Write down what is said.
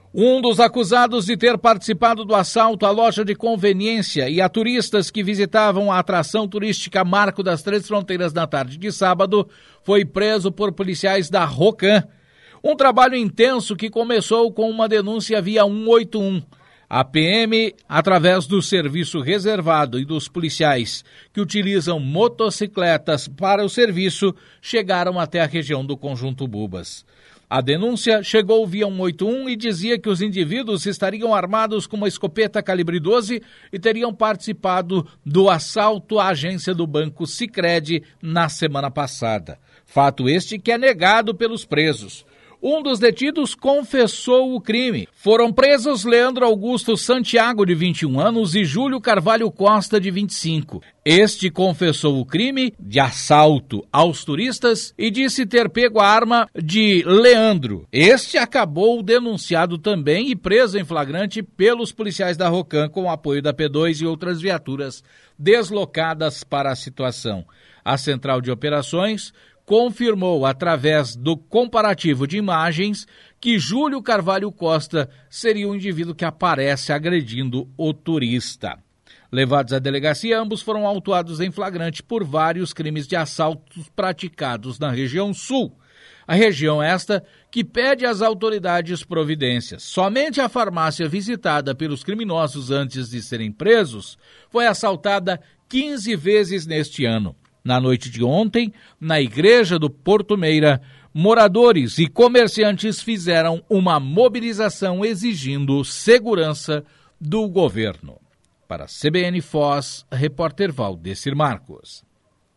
Um dos acusados de ter participado do assalto à loja de conveniência e a turistas que visitavam a atração turística Marco das Três Fronteiras na tarde de sábado foi preso por policiais da Rocan. Um trabalho intenso que começou com uma denúncia via 181. A PM, através do serviço reservado e dos policiais que utilizam motocicletas para o serviço, chegaram até a região do Conjunto Bubas. A denúncia chegou via 181 e dizia que os indivíduos estariam armados com uma escopeta calibre 12 e teriam participado do assalto à agência do Banco Sicredi na semana passada. Fato este que é negado pelos presos. Um dos detidos confessou o crime. Foram presos Leandro Augusto Santiago, de 21 anos, e Júlio Carvalho Costa, de 25. Este confessou o crime de assalto aos turistas e disse ter pego a arma de Leandro. Este acabou denunciado também e preso em flagrante pelos policiais da Rocan com o apoio da P2 e outras viaturas deslocadas para a situação. A Central de Operações confirmou, através do comparativo de imagens, que Júlio Carvalho Costa seria o indivíduo que aparece agredindo o turista. Levados à delegacia, ambos foram autuados em flagrante por vários crimes de assaltos praticados na região sul. A região esta que pede às autoridades providências. Somente a farmácia visitada pelos criminosos antes de serem presos foi assaltada 15 vezes neste ano. Na noite de ontem, na igreja do Porto Meira, moradores e comerciantes fizeram uma mobilização exigindo segurança do governo. Para a CBN Foz, repórter Valdecir Marcos.